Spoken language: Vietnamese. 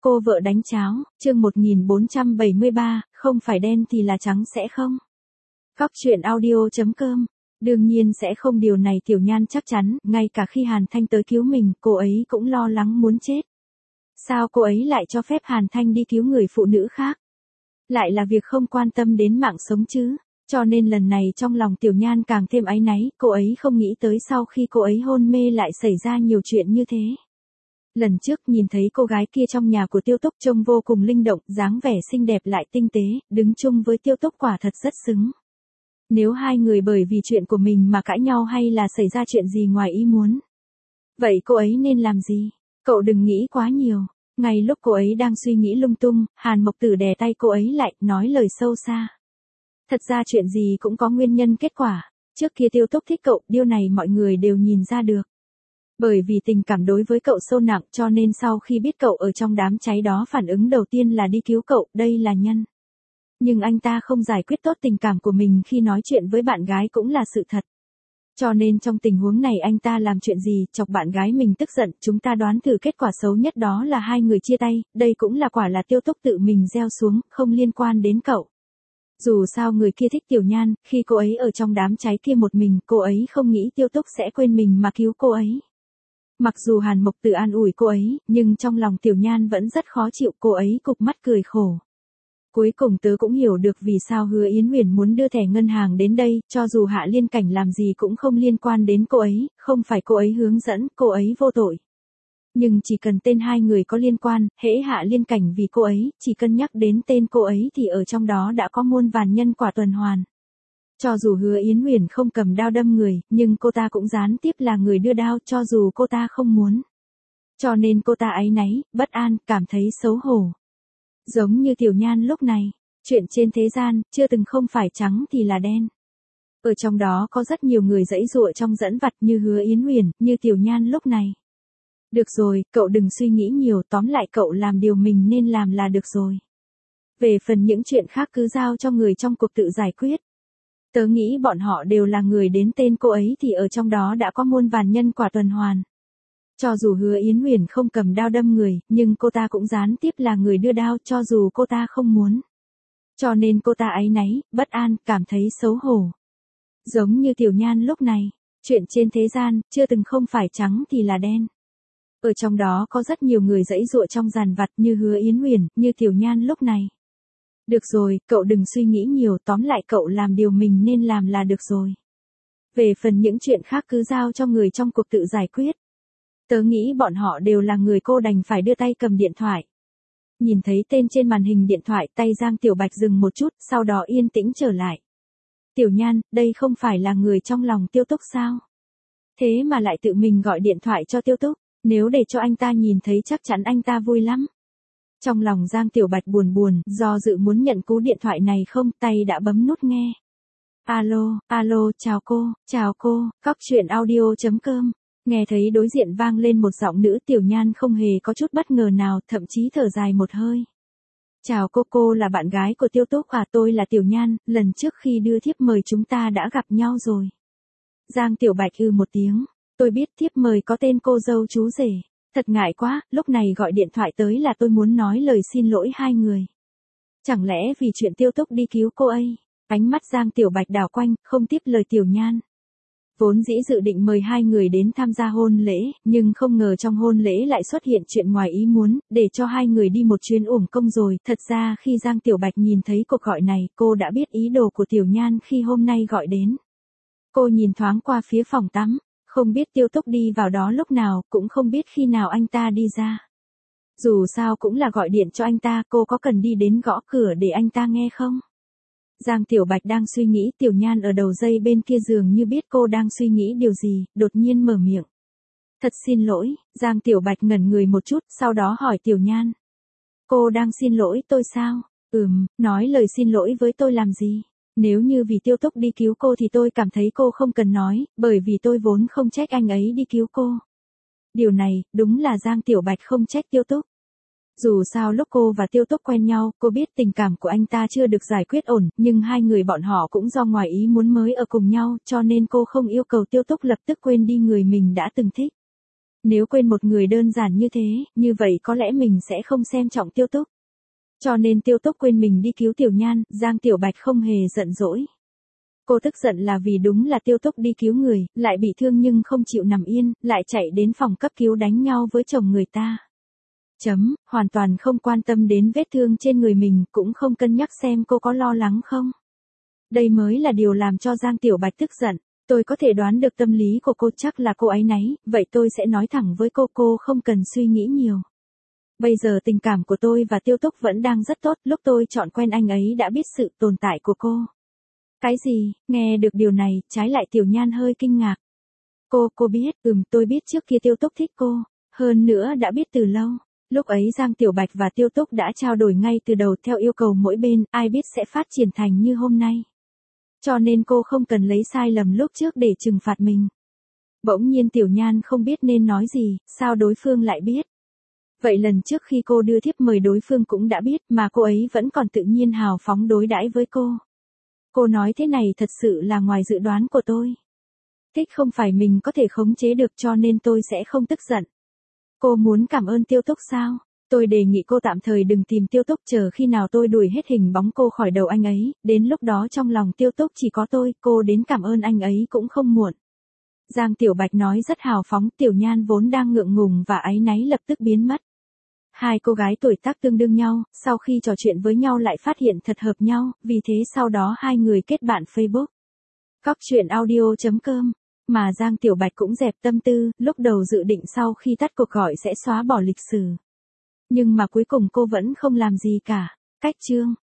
Cô vợ đánh cháo, chương 1473, không phải đen thì là trắng sẽ không? Góc truyện audio.com. Đương nhiên sẽ không, điều này Tiểu Nhan chắc chắn, ngay cả khi Hàn Thanh tới cứu mình, cô ấy cũng lo lắng muốn chết. Sao cô ấy lại cho phép Hàn Thanh đi cứu người phụ nữ khác? Lại là việc không quan tâm đến mạng sống chứ. Cho nên lần này trong lòng Tiểu Nhan càng thêm áy náy, cô ấy không nghĩ tới sau khi cô ấy hôn mê lại xảy ra nhiều chuyện như thế. Lần trước nhìn thấy cô gái kia trong nhà của Tiêu Túc trông vô cùng linh động, dáng vẻ xinh đẹp lại tinh tế, đứng chung với Tiêu Túc quả thật rất xứng. Nếu hai người bởi vì chuyện của mình mà cãi nhau hay là xảy ra chuyện gì ngoài ý muốn, vậy cô ấy nên làm gì? Cậu đừng nghĩ quá nhiều. Ngay lúc cô ấy đang suy nghĩ lung tung, Hàn Mộc Tử đè tay cô ấy lại, nói lời sâu xa. Thật ra chuyện gì cũng có nguyên nhân kết quả. Trước kia Tiêu Túc thích cậu, điều này mọi người đều nhìn ra được. Bởi vì tình cảm đối với cậu sâu nặng cho nên sau khi biết cậu ở trong đám cháy đó, phản ứng đầu tiên là đi cứu cậu, đây là nhân. Nhưng anh ta không giải quyết tốt tình cảm của mình khi nói chuyện với bạn gái cũng là sự thật. Cho nên trong tình huống này anh ta làm chuyện gì, chọc bạn gái mình tức giận, chúng ta đoán thử kết quả xấu nhất đó là hai người chia tay, đây cũng là quả là Tiêu Túc tự mình gieo xuống, không liên quan đến cậu. Dù sao người kia thích Tiểu Nhan, khi cô ấy ở trong đám cháy kia một mình, cô ấy không nghĩ Tiêu Túc sẽ quên mình mà cứu cô ấy. Mặc dù Hàn Mộc Tử an ủi cô ấy, nhưng trong lòng Tiểu Nhan vẫn rất khó chịu, cô ấy cụp mắt cười khổ. Cuối cùng tớ cũng hiểu được vì sao Hứa Yến Huyền muốn đưa thẻ ngân hàng đến đây, cho dù Hạ Liên Cảnh làm gì cũng không liên quan đến cô ấy, không phải cô ấy hướng dẫn, cô ấy vô tội. Nhưng chỉ cần tên hai người có liên quan, hễ Hạ Liên Cảnh vì cô ấy, chỉ cân nhắc đến tên cô ấy thì ở trong đó đã có muôn vàn nhân quả tuần hoàn. Cho dù Hứa Yến Huyền không cầm đao đâm người, nhưng cô ta cũng gián tiếp là người đưa đao cho dù cô ta không muốn. Cho nên cô ta áy náy, bất an, cảm thấy xấu hổ. Giống như Tiểu Nhan lúc này, chuyện trên thế gian, chưa từng không phải trắng thì là đen. Ở trong đó có rất nhiều người giãy giụa trong dẫn vặt như Hứa Yến Huyền, như Tiểu Nhan lúc này. Được rồi, cậu đừng suy nghĩ nhiều, tóm lại cậu làm điều mình nên làm là được rồi. Về phần những chuyện khác cứ giao cho người trong cuộc tự giải quyết. Tớ nghĩ bọn họ đều là người đến tên cô ấy thì ở trong đó đã có muôn vàn nhân quả tuần hoàn. Cho dù Hứa Yến Huyền không cầm đao đâm người, nhưng cô ta cũng gián tiếp là người đưa đao cho dù cô ta không muốn. Cho nên cô ta áy náy, bất an, cảm thấy xấu hổ. Giống như Tiểu Nhan lúc này, chuyện trên thế gian, chưa từng không phải trắng thì là đen. Ở trong đó có rất nhiều người giãy giụa trong dàn vặt như Hứa Yến Huyền, như Tiểu Nhan lúc này. Được rồi, cậu đừng suy nghĩ nhiều, tóm lại cậu làm điều mình nên làm là được rồi. Về phần những chuyện khác cứ giao cho người trong cuộc tự giải quyết. Tớ nghĩ bọn họ đều là người, cô đành phải đưa tay cầm điện thoại. Nhìn thấy tên trên màn hình điện thoại, tay Giang Tiểu Bạch dừng một chút, sau đó yên tĩnh trở lại. Tiểu Nhan, đây không phải là người trong lòng Tiêu Túc sao? Thế mà lại tự mình gọi điện thoại cho Tiêu Túc, nếu để cho anh ta nhìn thấy chắc chắn anh ta vui lắm. Trong lòng Giang Tiểu Bạch buồn buồn, do dự muốn nhận cú điện thoại này không, tay đã bấm nút nghe. Alo, chào cô, góc truyện audio.com. Nghe thấy đối diện vang lên một giọng nữ, Tiểu Nhan không hề có chút bất ngờ nào, thậm chí thở dài một hơi. Chào cô là bạn gái của Tiêu Túc à, tôi là Tiểu Nhan, lần trước khi đưa thiếp mời chúng ta đã gặp nhau rồi. Giang Tiểu Bạch một tiếng, tôi biết thiếp mời có tên cô dâu chú rể. Thật ngại quá, lúc này gọi điện thoại tới là tôi muốn nói lời xin lỗi hai người. Chẳng lẽ vì chuyện Tiêu Túc đi cứu cô ấy? Ánh mắt Giang Tiểu Bạch đảo quanh, không tiếp lời Tiểu Nhan. Vốn dĩ dự định mời hai người đến tham gia hôn lễ, nhưng không ngờ trong hôn lễ lại xuất hiện chuyện ngoài ý muốn, để cho hai người đi một chuyến uổng công rồi. Thật ra khi Giang Tiểu Bạch nhìn thấy cuộc gọi này, cô đã biết ý đồ của Tiểu Nhan khi hôm nay gọi đến. Cô nhìn thoáng qua phía phòng tắm. Không biết Tiêu Túc đi vào đó lúc nào, cũng không biết khi nào anh ta đi ra. Dù sao cũng là gọi điện cho anh ta, cô có cần đi đến gõ cửa để anh ta nghe không? Giang Tiểu Bạch đang suy nghĩ, Tiểu Nhan ở đầu dây bên kia dường như biết cô đang suy nghĩ điều gì, đột nhiên mở miệng. Thật xin lỗi, Giang Tiểu Bạch ngẩn người một chút, sau đó hỏi Tiểu Nhan. Cô đang xin lỗi tôi sao? Nói lời xin lỗi với tôi làm gì? Nếu như vì Tiêu Túc đi cứu cô thì tôi cảm thấy cô không cần nói, bởi vì tôi vốn không trách anh ấy đi cứu cô. Điều này, đúng là Giang Tiểu Bạch không trách Tiêu Túc. Dù sao lúc cô và Tiêu Túc quen nhau, cô biết tình cảm của anh ta chưa được giải quyết ổn, nhưng hai người bọn họ cũng do ngoài ý muốn mới ở cùng nhau, cho nên cô không yêu cầu Tiêu Túc lập tức quên đi người mình đã từng thích. Nếu quên một người đơn giản như thế, như vậy có lẽ mình sẽ không xem trọng Tiêu Túc. Cho nên Tiêu Túc quên mình đi cứu Tiểu Nhan, Giang Tiểu Bạch không hề giận dỗi. Cô tức giận là vì đúng là Tiêu Túc đi cứu người, lại bị thương nhưng không chịu nằm yên, lại chạy đến phòng cấp cứu đánh nhau với chồng người ta. Hoàn toàn không quan tâm đến vết thương trên người mình, cũng không cân nhắc xem cô có lo lắng không. Đây mới là điều làm cho Giang Tiểu Bạch tức giận. Tôi có thể đoán được tâm lý của cô, chắc là cô áy náy, vậy tôi sẽ nói thẳng với cô không cần suy nghĩ nhiều. Bây giờ tình cảm của tôi và Tiêu Túc vẫn đang rất tốt, lúc tôi chọn quen anh ấy đã biết sự tồn tại của cô. Cái gì? Nghe được điều này, trái lại Tiểu Nhan hơi kinh ngạc. Cô biết, tôi biết trước kia Tiêu Túc thích cô, hơn nữa đã biết từ lâu. Lúc ấy Giang Tiểu Bạch và Tiêu Túc đã trao đổi ngay từ đầu theo yêu cầu mỗi bên, ai biết sẽ phát triển thành như hôm nay. Cho nên cô không cần lấy sai lầm lúc trước để trừng phạt mình. Bỗng nhiên Tiểu Nhan không biết nên nói gì, sao đối phương lại biết. Vậy lần trước khi cô đưa thiếp mời đối phương cũng đã biết mà cô ấy vẫn còn tự nhiên hào phóng đối đãi với cô. Cô nói thế này thật sự là ngoài dự đoán của tôi. Thích không phải mình có thể khống chế được cho nên tôi sẽ không tức giận. Cô muốn cảm ơn Tiêu Túc sao? Tôi đề nghị cô tạm thời đừng tìm Tiêu Túc, chờ khi nào tôi đuổi hết hình bóng cô khỏi đầu anh ấy, đến lúc đó trong lòng Tiêu Túc chỉ có tôi, cô đến cảm ơn anh ấy cũng không muộn. Giang Tiểu Bạch nói rất hào phóng, Tiểu Nhan vốn đang ngượng ngùng và áy náy lập tức biến mất. Hai cô gái tuổi tác tương đương nhau, sau khi trò chuyện với nhau lại phát hiện thật hợp nhau, vì thế sau đó hai người kết bạn Facebook. Coctruyện.audio.com. Mà Giang Tiểu Bạch cũng dẹp tâm tư, lúc đầu dự định sau khi tắt cuộc gọi sẽ xóa bỏ lịch sử. Nhưng mà cuối cùng cô vẫn không làm gì cả. Cách chương